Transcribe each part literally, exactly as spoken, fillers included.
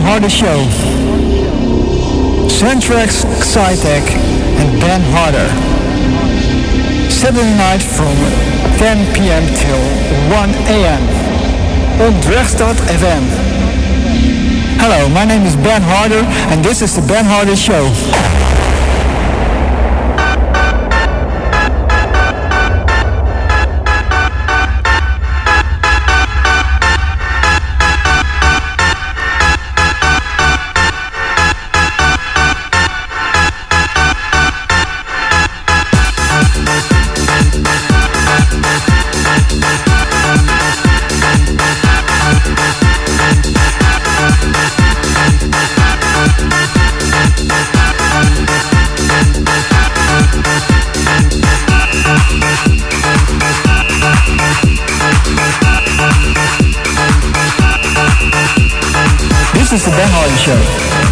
Harder Show. Centrex, Xytec and Ben Harder. Saturday night from ten p.m. till one a.m. on Drechtstad F M. Hello, my name is Ben Harder and this is the Ben Harder Show. This is the Ben Harder Show.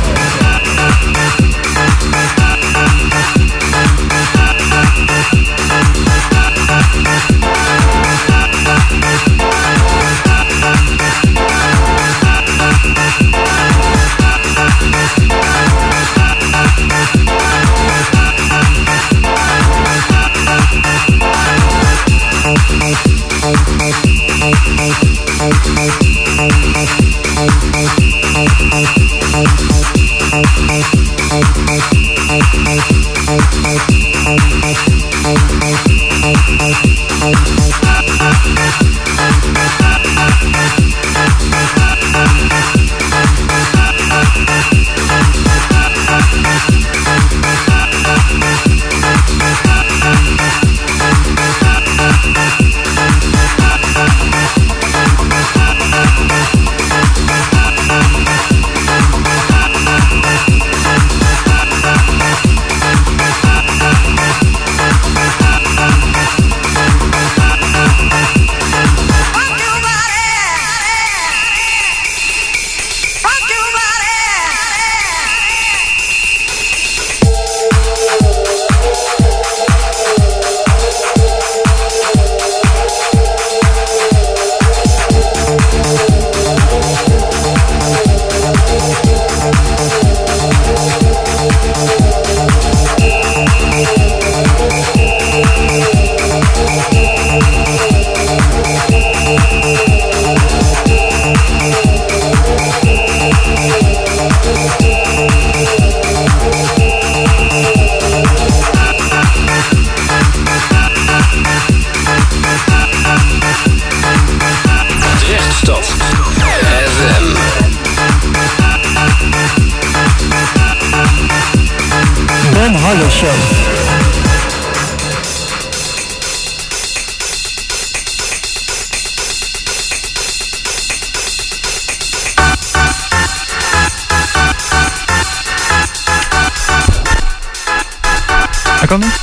Kan niet.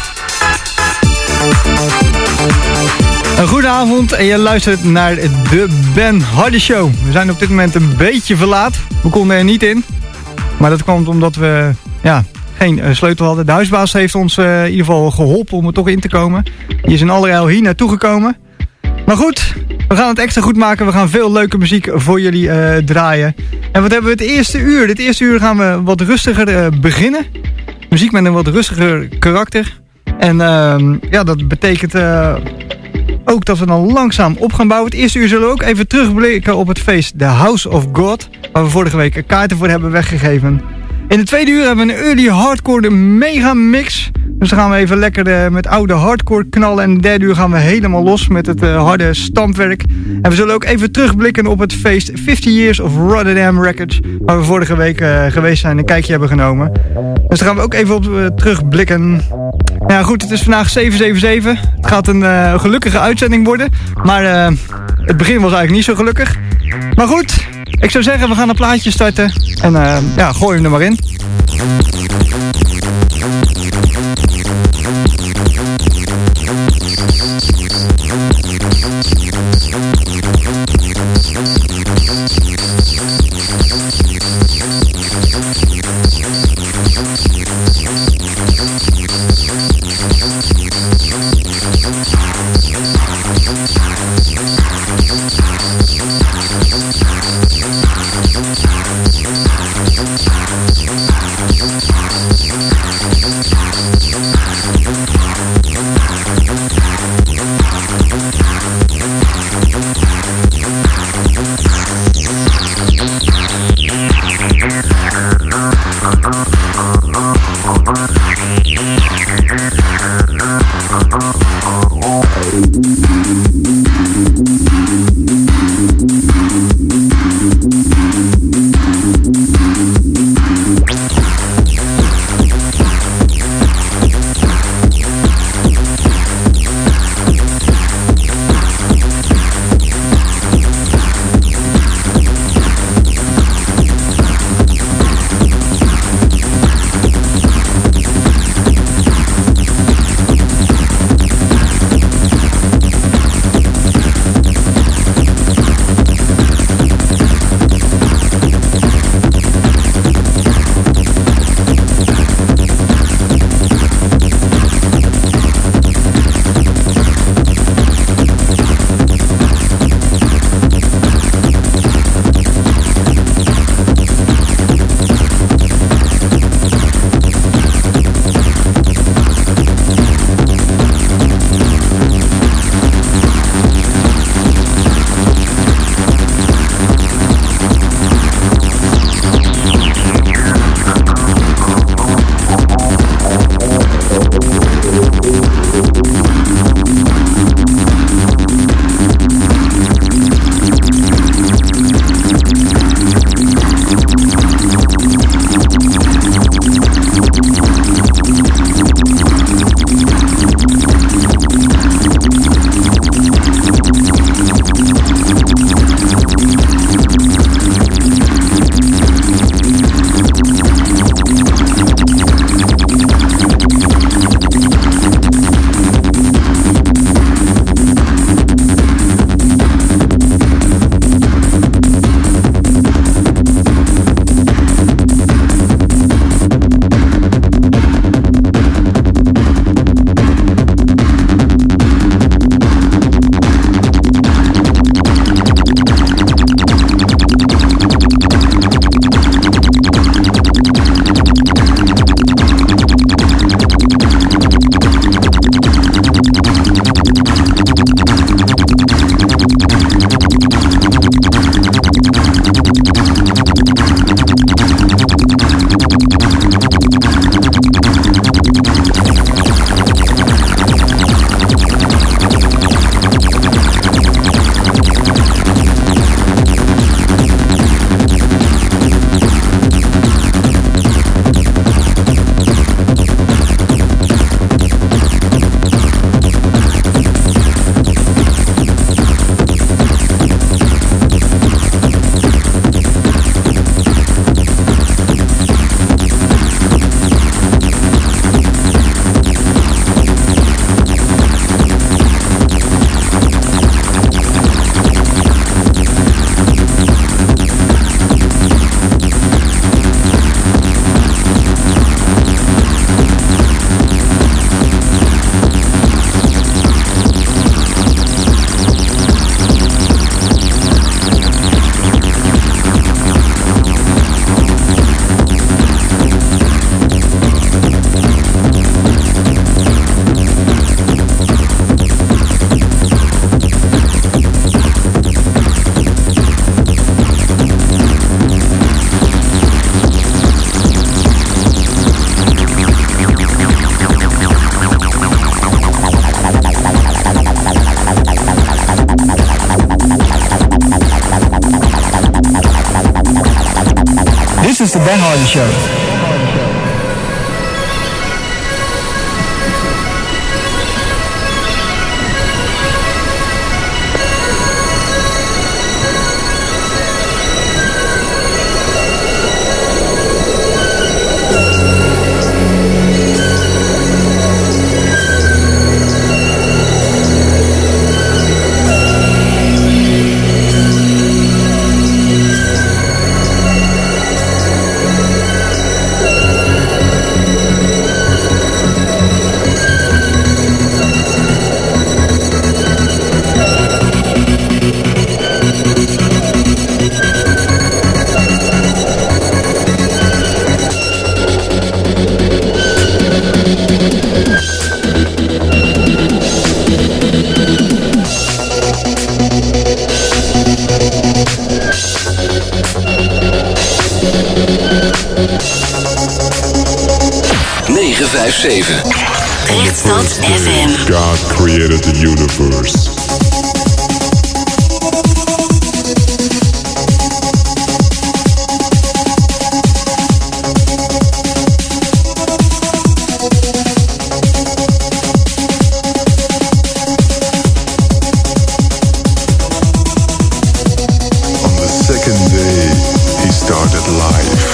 Een goede avond en je luistert naar de Ben Harder Show. We zijn op dit moment een beetje verlaat. We konden er niet in. Maar dat kwam omdat we ja, geen uh, sleutel hadden. De huisbaas heeft ons uh, in ieder geval geholpen om er toch in te komen. Die is in allerijl hier naartoe gekomen. Maar goed, we gaan het extra goed maken. We gaan veel leuke muziek voor jullie uh, draaien. En wat hebben we het eerste uur? Dit eerste uur gaan we wat rustiger uh, beginnen. Muziek met een wat rustiger karakter. En uh, ja, dat betekent uh, ook dat we dan langzaam op gaan bouwen. Het eerste uur zullen we ook even terugblikken op het feest The House of God. Waar we vorige week kaarten voor hebben weggegeven. In het tweede uur hebben we een early hardcore mega mix. Dus dan gaan we even lekker uh, met oude hardcore knallen. En in het derde uur gaan we helemaal los met het uh, harde stampwerk. En we zullen ook even terugblikken op het feest fifty Years of Rotterdam Records. Waar we vorige week uh, geweest zijn en een kijkje hebben genomen. Dus daar gaan we ook even op uh, terugblikken. Ja goed, het is vandaag zeven zeven zeven. Het gaat een uh, gelukkige uitzending worden. Maar uh, het begin was eigenlijk niet zo gelukkig. Maar goed, ik zou zeggen we gaan een plaatje starten. En uh, ja, gooi hem er maar in. We'll be right back. This is the Ben Hardy Show. negen vijf zeven. Rechtstad F M. God created the universe. On the second day, he started life.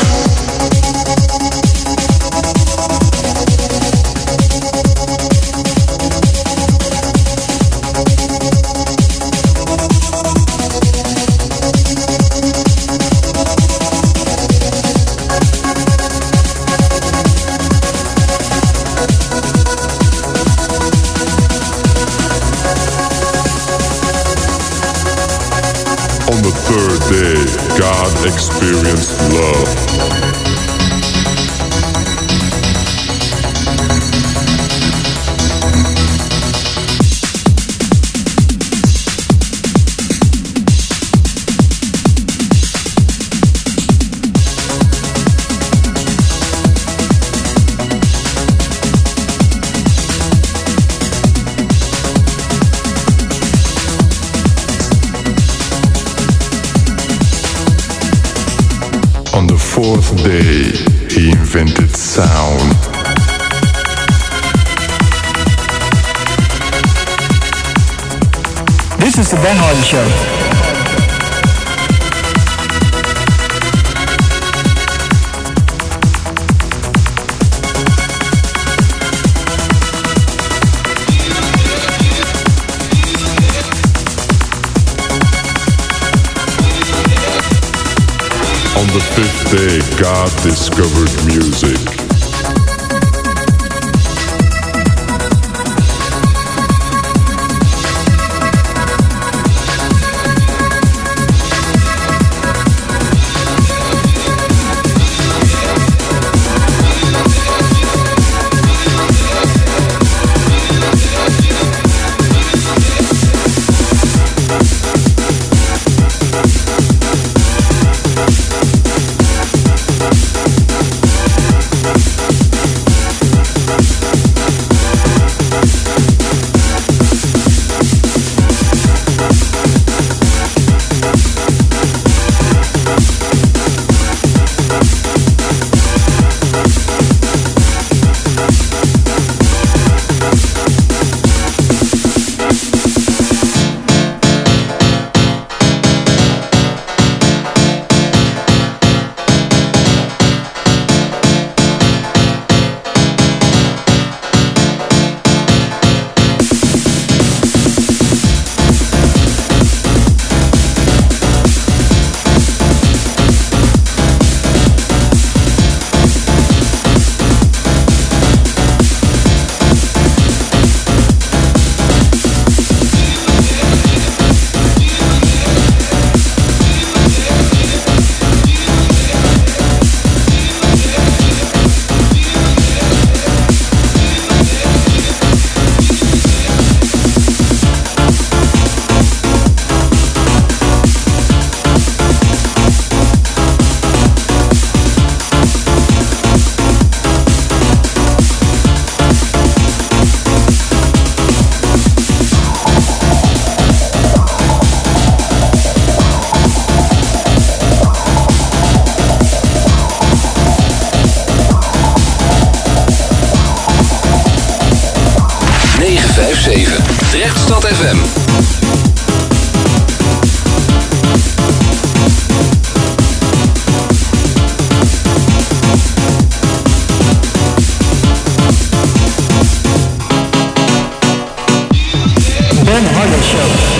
On the third day, God experienced love. On the fourth birthday, he invented sound. This is the Ben Hardy Show. On the fifth day, God discovered music. Drechtstad F M. Ben Hardy Show.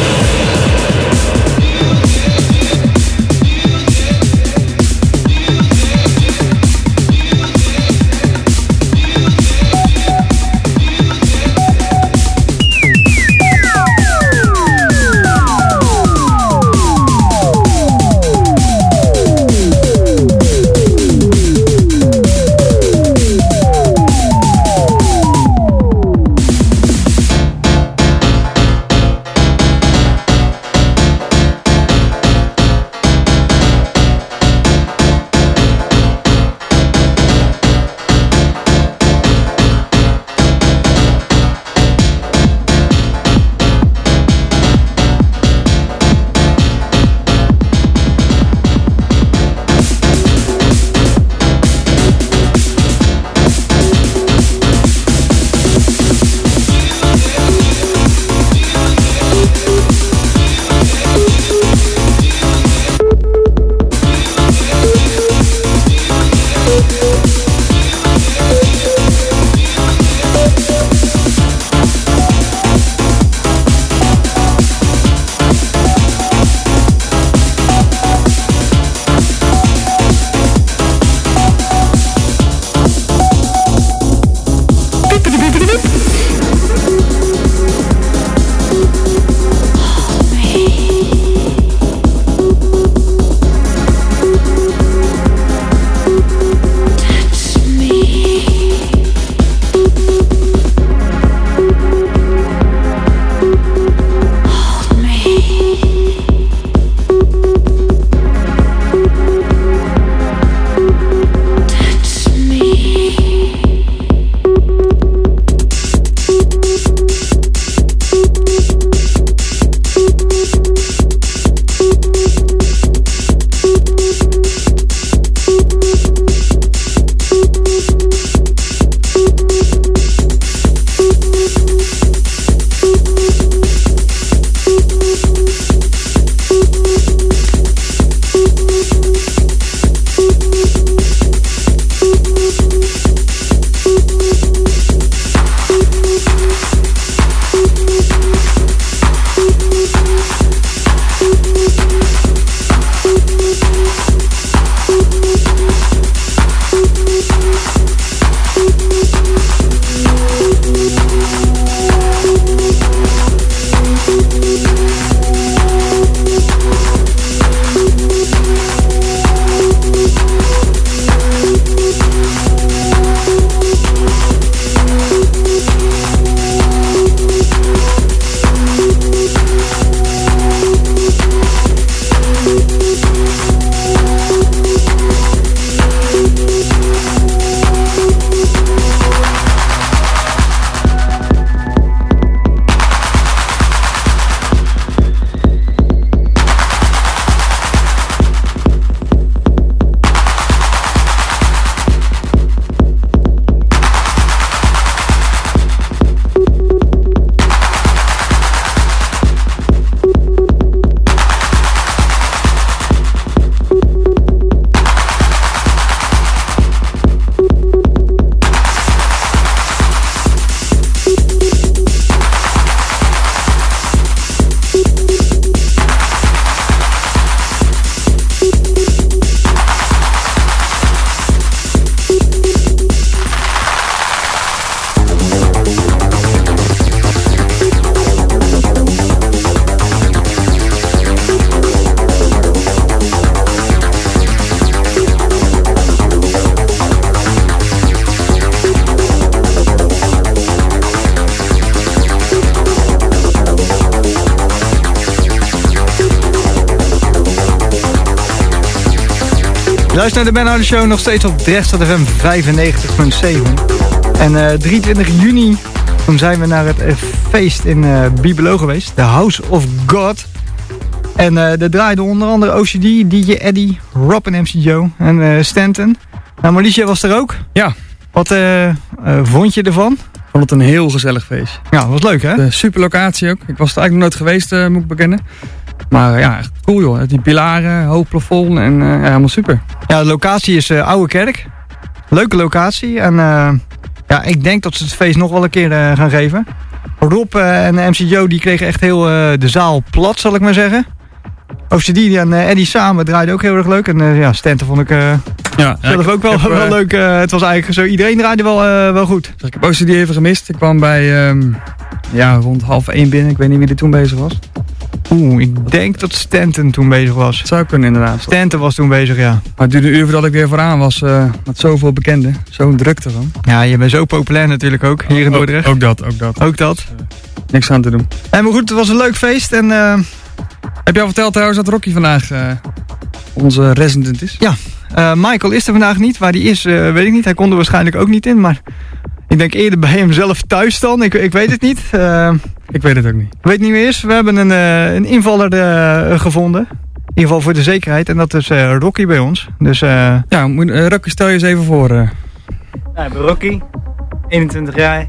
Je luistert naar de Ben Hardy Show, nog steeds op Drechtstad F M vijfennegentig komma zeven. En uh, drieëntwintig juni, toen zijn we naar het uh, feest in uh, Bibelo geweest. The House of God. En uh, daar draaiden onder andere O C D, D J Eddie, Rob en M C Joe en uh, Stanton. Nou, Marliesje was er ook. Ja. Wat uh, uh, vond je ervan? Ik vond het een heel gezellig feest. Ja, was leuk hè? De super locatie ook. Ik was er eigenlijk nog nooit geweest, uh, moet ik bekennen. Maar uh, ja, echt cool joh. Die pilaren, hoog plafond en uh, ja, helemaal super. Ja, de locatie is uh, Oude Kerk. Leuke locatie. En uh, ja, ik denk dat ze het feest nog wel een keer uh, gaan geven. Rob uh, en M C Joe die kregen echt heel uh, de zaal plat, zal ik maar zeggen. O C D en uh, Eddie samen draaiden ook heel erg leuk. En uh, ja, Stanton vond ik uh, ja, zelf ja, ook wel, heb, wel uh, leuk. Uh, het was eigenlijk zo, iedereen draaide wel, uh, wel goed. Dus ik heb O C D even gemist. Ik kwam bij um, ja, rond half één binnen. Ik weet niet wie er toen bezig was. Oeh, ik denk dat Stanton toen bezig was. Het zou kunnen inderdaad. Stanton was toen bezig, ja. Maar het duurde een uur voordat ik weer vooraan was. Uh, met zoveel bekenden. Zo'n drukte van. Ja, je bent zo populair natuurlijk ook, hier in Dordrecht. Ook, ook dat, ook dat. Ook dat. Uh, niks aan te doen. En maar goed, het was een leuk feest en... Uh, heb je al verteld trouwens dat Rocky vandaag uh, onze resident is? Ja, uh, Michael is er vandaag niet. Waar hij is, uh, weet ik niet. Hij kon er waarschijnlijk ook niet in, maar... Ik denk eerder bij hem zelf thuis dan. Ik, ik weet het niet. Uh, ik weet het ook niet. Ik weet niet meer eens. We hebben een, uh, een invaller uh, gevonden. In ieder geval voor de zekerheid. En dat is uh, Rocky bij ons. Dus, uh, ja, moet, uh, Rocky, stel je eens even voor. Uh. Ja, ik ben Rocky. eenentwintig jaar.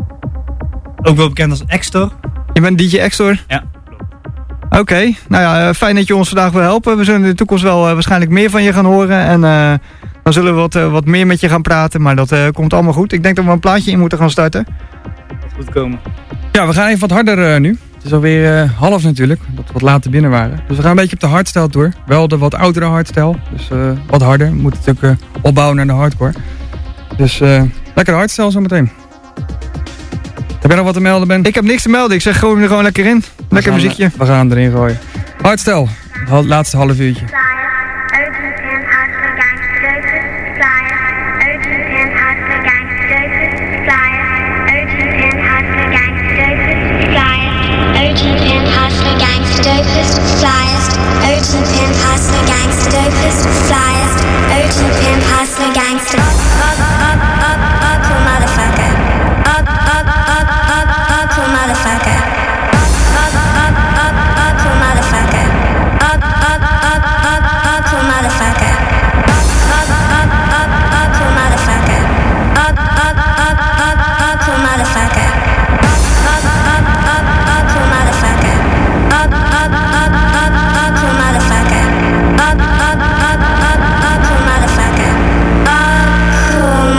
Ook wel bekend als Extor. Je bent D J Extor? Ja. Oké, okay. Nou ja, fijn dat je ons vandaag wil helpen. We zullen in de toekomst wel uh, waarschijnlijk meer van je gaan horen. En uh, dan zullen we wat, uh, wat meer met je gaan praten. Maar dat uh, komt allemaal goed. Ik denk dat we een plaatje in moeten gaan starten. Dat goed komen. Ja, we gaan even wat harder uh, nu. Het is alweer uh, half natuurlijk, dat we wat later binnen waren. Dus we gaan een beetje op de hardstyle door. Wel de wat oudere hardstyle, dus uh, wat harder. We moeten natuurlijk uh, opbouwen naar de hardcore. Dus uh, lekker hardstyle zometeen. Heb jij nog wat te melden, Ben? Ik heb niks te melden. Ik zeg gewoon er gewoon lekker in. Lekker we gaan, muziekje. We gaan erin gooien. Hardstyle. Het laatste half uurtje. Dopest, flyest, urgent pimp, hustler, gangster, dopest, flyest, urgent pimp, hustler, gangster, up, up, up, up, cool motherfucker, up, up, up, up, up, cool motherfucker, up, up, up, up, up, cool motherfucker, up, up, up, up, up, cool motherfucker, up, up, up, up, cool motherfucker, up, up, up, up, up, cool motherfucker, up, up, up, up, cool motherfucker. Up, up, up, up, up, cool motherfucker. Up, up, up, up, up, cool motherfucker. Up, cool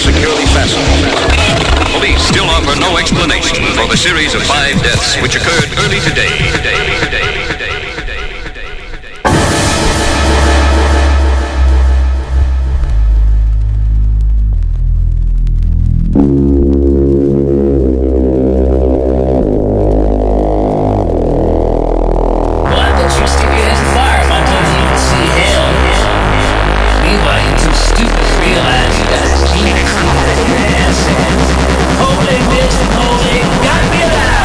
securely fastened. Police still offer no explanation for the series of five deaths which occurred early today. Today, today, today, today, today. Why the trust to get his fire if I don't even see hell? Meanwhile, you're too stupid to realize you got a demon in your ass. Holy bitch, holy, got me alive!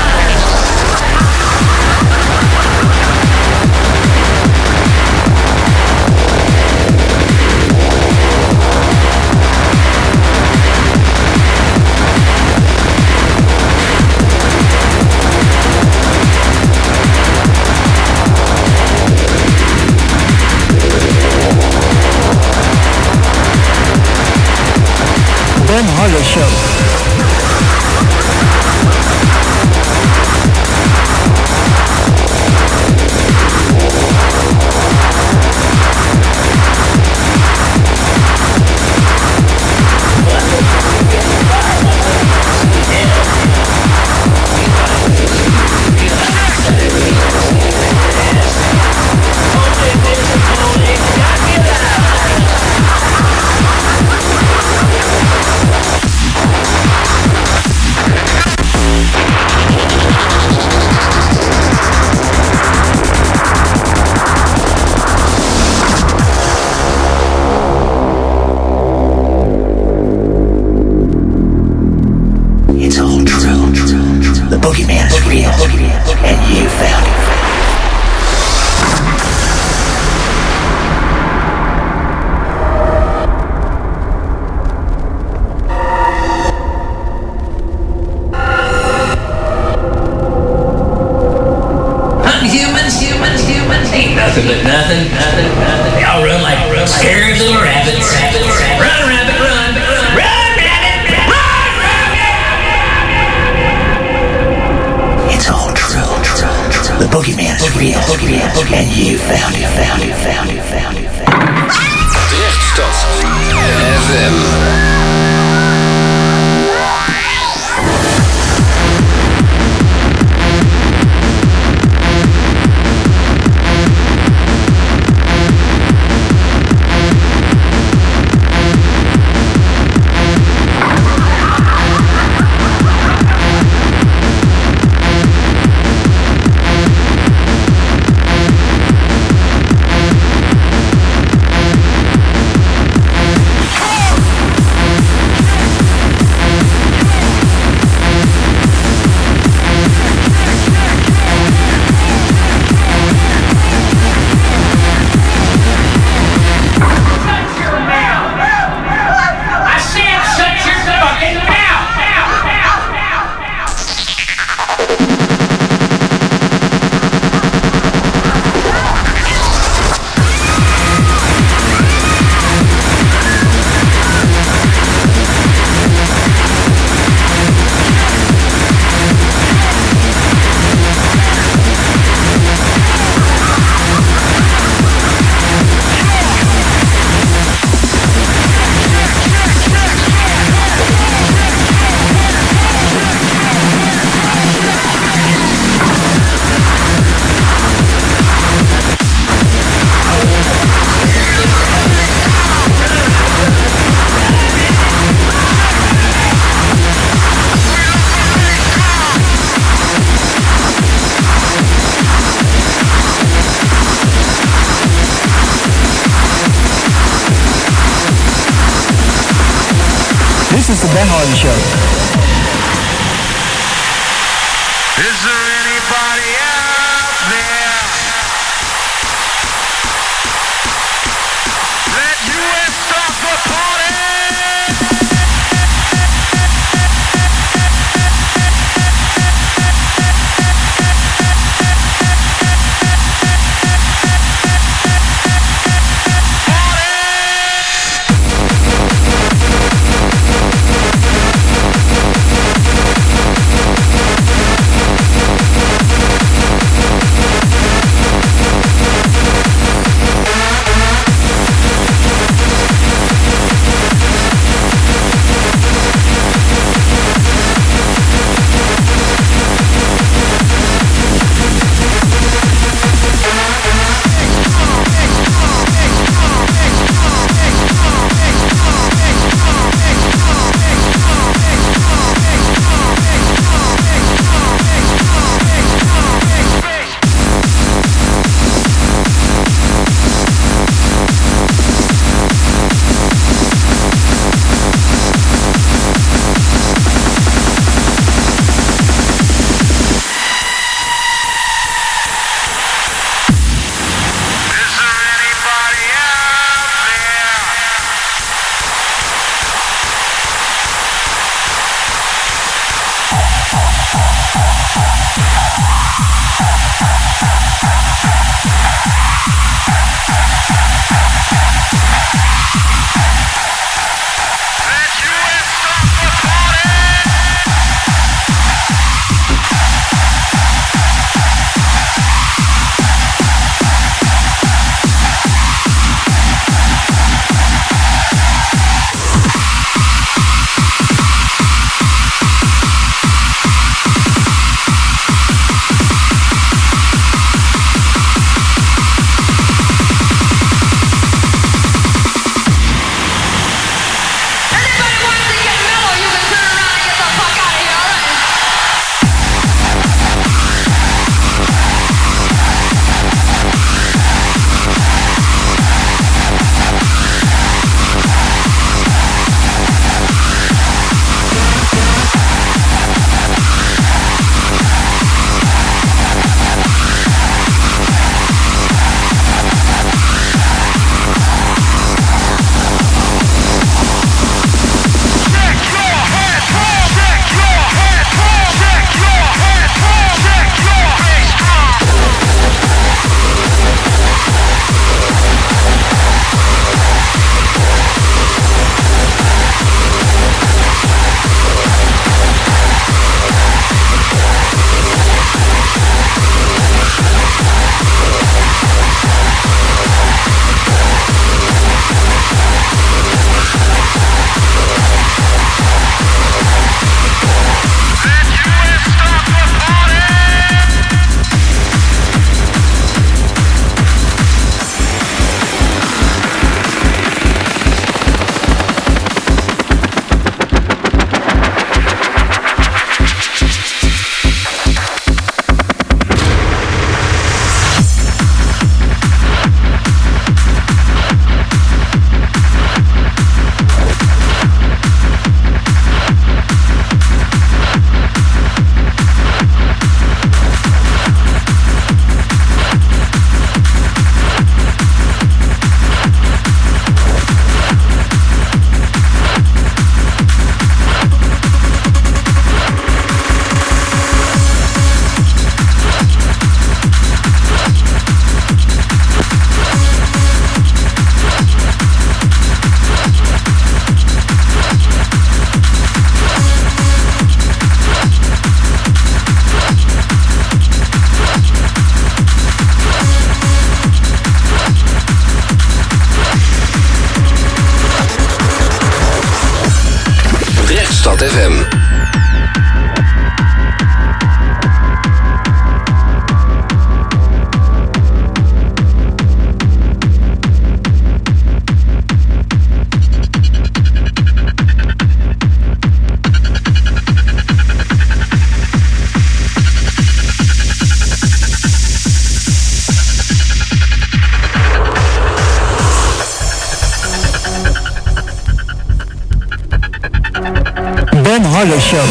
Ben Harder Show. It's all true. The boogeyman is real, and you found it. Hunting humans, humans, humans ain't nothing but nothing, nothing, nothing. They all run like scared little rabbits. Run, rabbit, run, run, run, rabbit, run, rabbit. It's all true, true, true. The boogeyman is real, real, and you found it, found it, found it, found it, found it. Drechtstad F M. This is the Ben Hardy Show. Is there anybody out there that U S stop the party? Party! Stad F M. Ben Harder Show.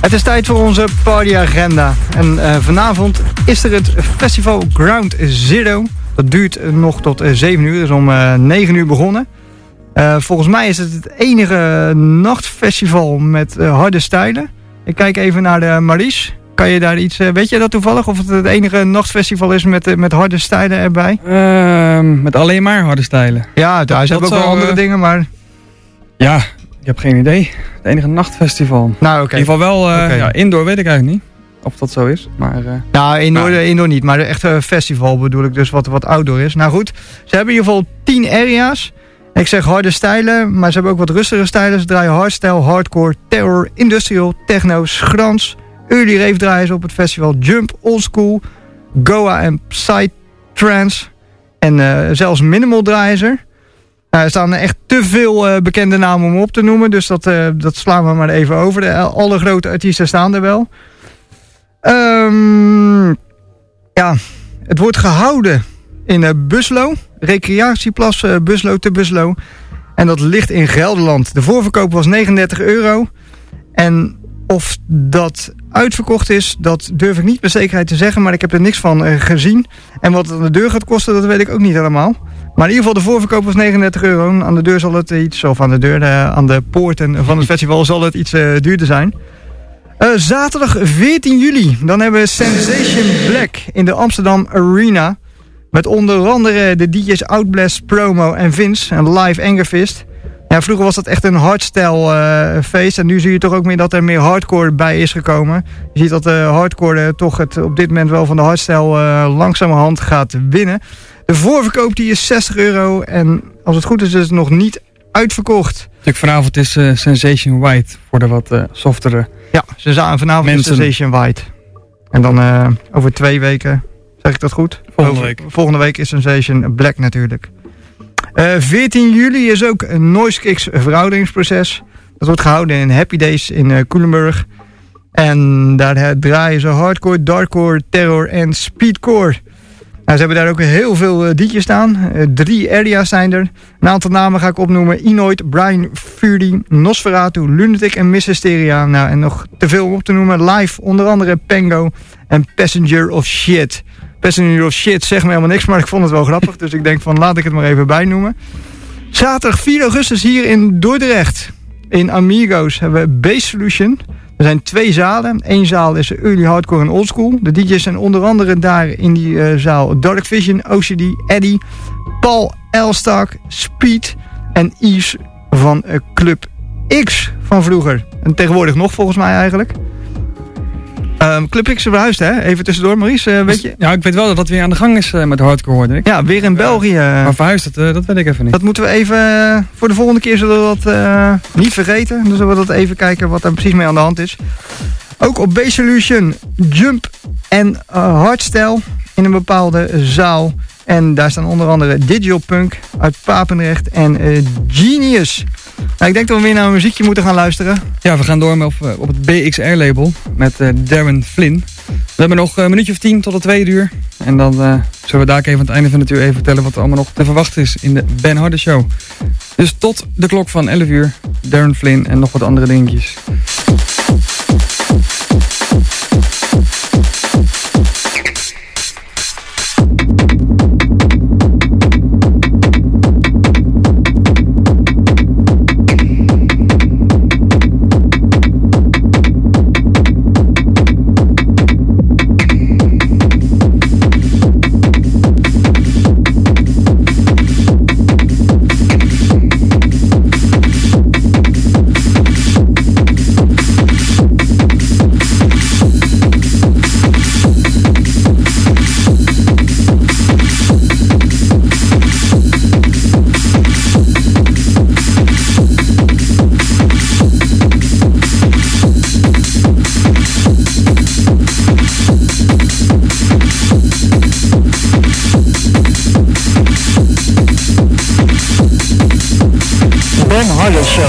Het is tijd voor onze partyagenda. En uh, vanavond is er het festival Ground Zero. Dat duurt nog tot uh, zeven uur, is om uh, negen uur begonnen. Uh, volgens mij is het het enige nachtfestival met uh, harde stijlen. Ik kijk even naar de Maries. Kan je daar iets, uh, weet je dat toevallig? Of het het enige nachtfestival is met, uh, met harde stijlen erbij? Uh, met alleen maar harde stijlen. Ja, daar zijn ook wel andere uh, dingen, maar... Ja, ik heb geen idee. Het enige nachtfestival. Nou, oké. In ieder geval wel, uh, okay. ja, indoor weet ik eigenlijk niet. Of dat zo is, maar... Uh, nou, indoor, nou. indoor niet, maar echt een festival bedoel ik dus, wat, wat outdoor is. Nou goed, ze hebben in ieder geval tien area's. Ik zeg harde stijlen, maar ze hebben ook wat rustige stijlen. Ze draaien hardstyle, hardcore, terror, industrial, techno, schrans, early rave draaien ze op het festival, jump, oldschool, goa en psytrance. En uh, zelfs minimal draaien ze. Uh, er staan echt te veel uh, bekende namen om op te noemen, dus dat, uh, dat slaan we maar even over. De, alle grote artiesten staan er wel. Um, ja, het wordt gehouden in uh, Buslo, recreatieplas uh, Buslo te Buslo. En dat ligt in Gelderland. De voorverkoop was negenendertig euro. En of dat uitverkocht is, dat durf ik niet met zekerheid te zeggen. Maar ik heb er niks van uh, gezien. En wat het aan de deur gaat kosten, dat weet ik ook niet helemaal. Maar in ieder geval, de voorverkoop was negenendertig euro. Aan de deur zal het iets, of aan de deur, uh, aan de poorten van het festival zal het iets uh, duurder zijn. Uh, zaterdag veertien juli, dan hebben we Sensation Black in de Amsterdam Arena. Met onder andere de D J's Outblast, Promo en Vince, een live Angerfist. Ja, vroeger was dat echt een hardstyle uh, feest. En nu zie je toch ook meer dat er meer hardcore bij is gekomen. Je ziet dat de uh, hardcore uh, toch het op dit moment wel van de hardstyle uh, langzamerhand gaat winnen. De voorverkoop die is zestig euro. En als het goed is, is het nog niet uitverkocht. Natuurlijk vanavond is uh, Sensation White voor de wat uh, softere Ja, ze zagen vanavond mensen. is Sensation White. En dan uh, over twee weken, zeg ik dat goed? Volgende week. Over, volgende week is Sensation Black natuurlijk. Uh, veertien juli is ook een Noise Kicks verouderingsproces. Dat wordt gehouden in Happy Days in uh, Culemborg. En daar uh, draaien ze hardcore, darkcore, terror en speedcore. Nou, ze hebben daar ook heel veel uh, D J's staan. Uh, drie area's zijn er. Een aantal namen ga ik opnoemen. Enoid, Brian Fury, Nosferatu, Lunatic en Miss Hysteria. Nou, en nog te veel om op te noemen. Live onder andere Pango en Passenger of Shit. Passenger of Shit zegt me helemaal niks, maar ik vond het wel grappig. Dus ik denk van laat ik het maar even bijnoemen. Zaterdag vier augustus hier in Dordrecht. In Amigos hebben we Bass Solution. Er zijn twee zalen. Eén zaal is early hardcore en oldschool. De D J's zijn onder andere daar in die uh, zaal Dark Vision, O C D, Eddie, Paul Elstak, Speed en Yves van uh, Club X van vroeger. En tegenwoordig nog volgens mij eigenlijk. Um, Club X is verhuisd, hè? Even tussendoor, Maurice, uh, weet je? Ja, ik weet wel dat dat weer aan de gang is uh, met hardcore, hoorde ik. Ja, weer in uh, België. Maar verhuisd, dat, uh, dat weet ik even niet. Dat moeten we even, uh, voor de volgende keer zullen we dat uh, niet vergeten. Dan zullen we dat even kijken wat er precies mee aan de hand is. Ook op Bass Solution, Jump en uh, Hardstyle in een bepaalde zaal. En daar staan onder andere Digital Punk uit Papendrecht en uh, Genius. Nou, ik denk dat we weer naar een muziekje moeten gaan luisteren. Ja, we gaan door op, op het B X R-label met uh, Darren Flynn. We hebben nog een minuutje of tien tot de tweede uur. En dan uh, zullen we daar even aan het einde van het uur even vertellen wat er allemaal nog te verwachten is in de Ben Harder Show. Dus tot de klok van elf uur, Darren Flynn en nog wat andere dingetjes. Ben Harder Show.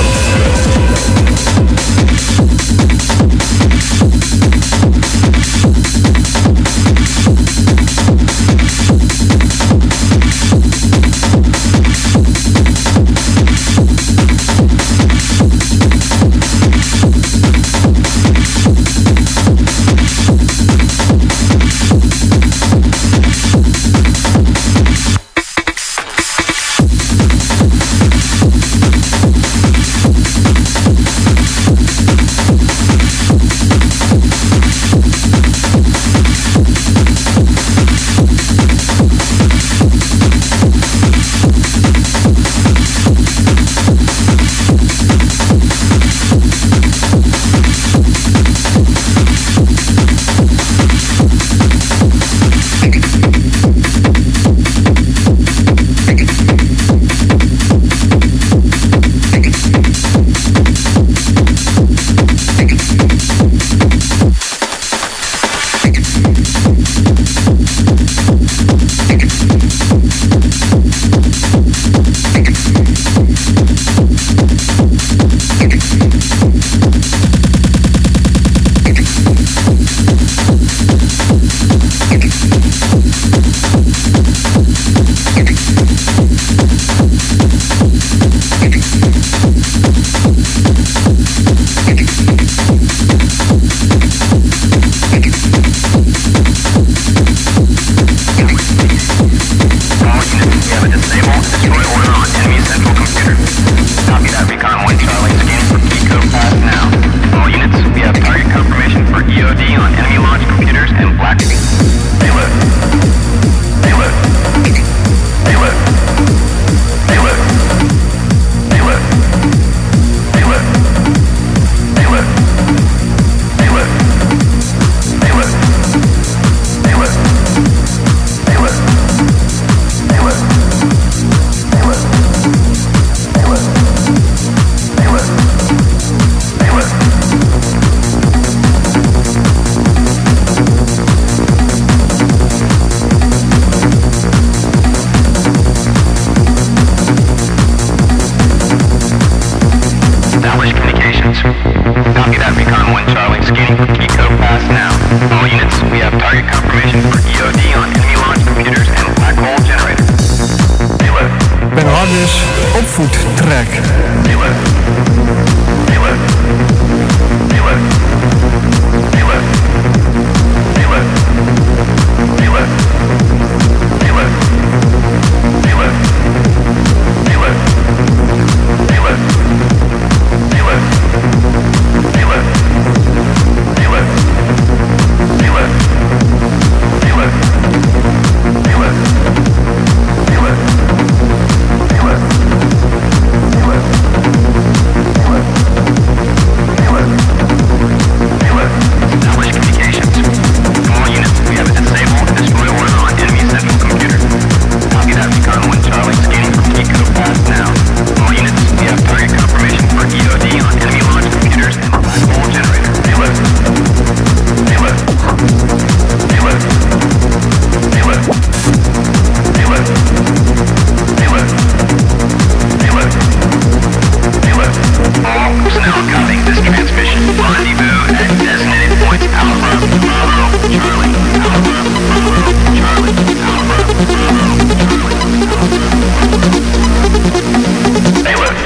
communications. Copy that, Recon one Charlie. Scanning for Kiko Pass now. All units, we have target confirmation for E O D on enemy launch computers and black hole generator. Reload. Ben Hardis opvoedtrack. Reload. Reload. Reload. Reload. Reload. Reload. Reload. Reload. Reload. Reload. Reload. Reload. Reload. Reload. Reload. Reload. Reload. Reload. Establish communications. All units, we have a disable and destroy order on enemy central computer. Copy that, Recon one Charlie. Scanning for Kiko Pass now. All units, we have target confirmation for E O D on enemy launch computers and black hole generator. Reload. Reload. Reload. Reload. Reload. Reload. Reload. Reload. All personnel copying this transmission. Rendezvous at designated points Alpha, Bravo, Charlie, Alpha, Bravo, Charlie, Alpha, Bravo, Charlie, Alpha. Reload.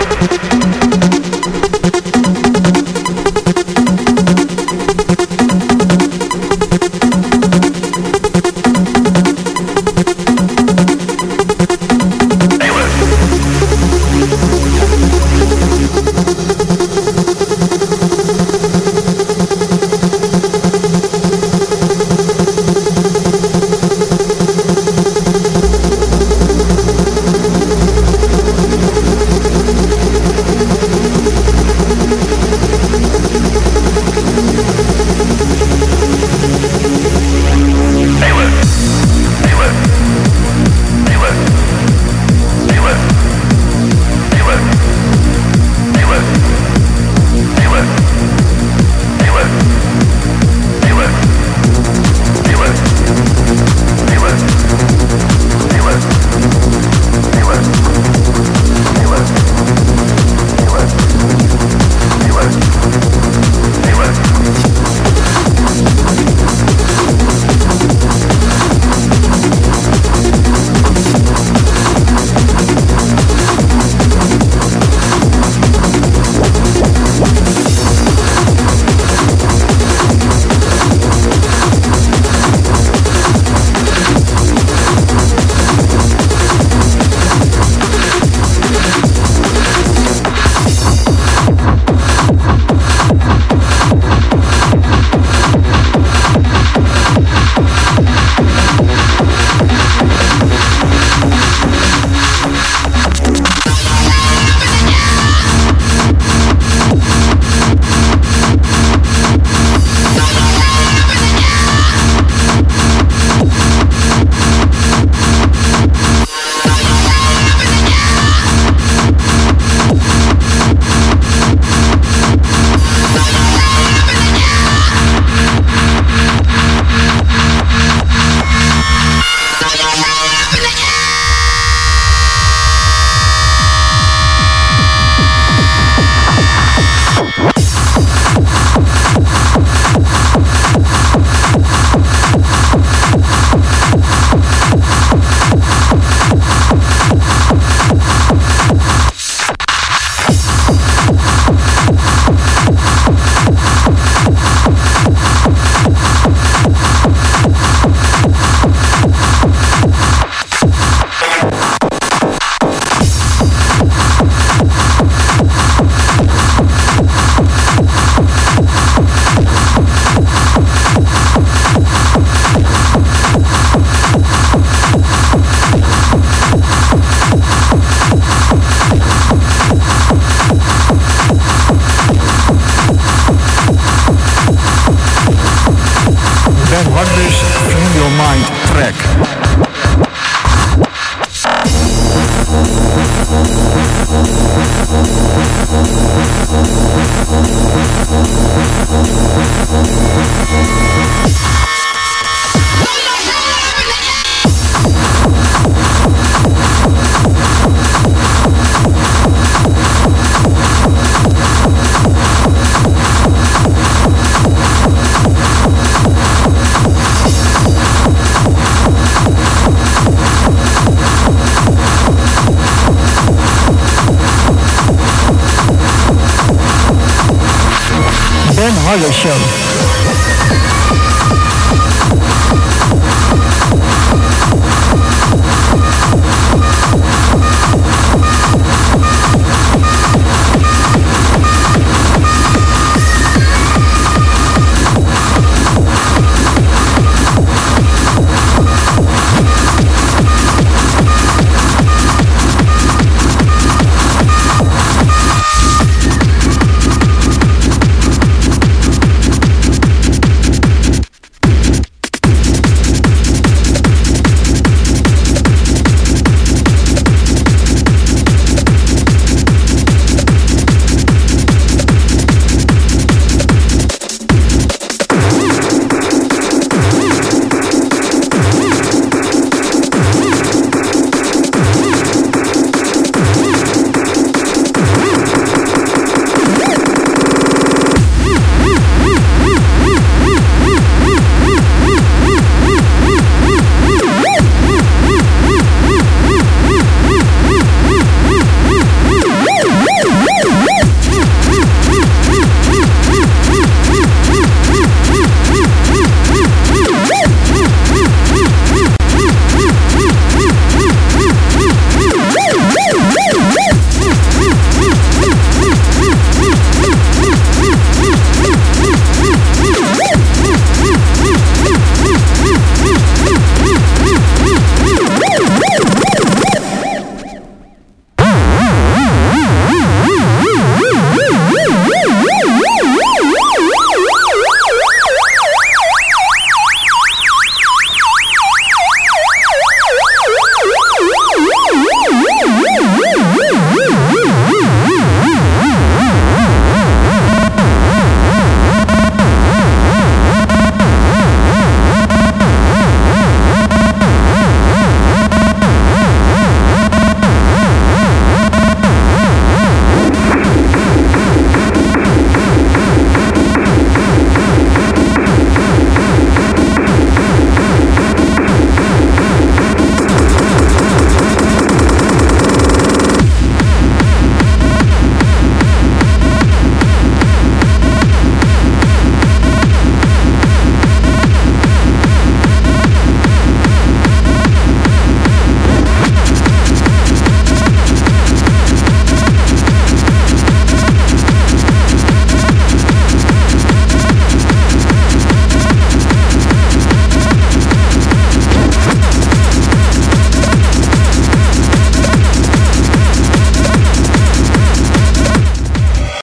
Ben Harder Show.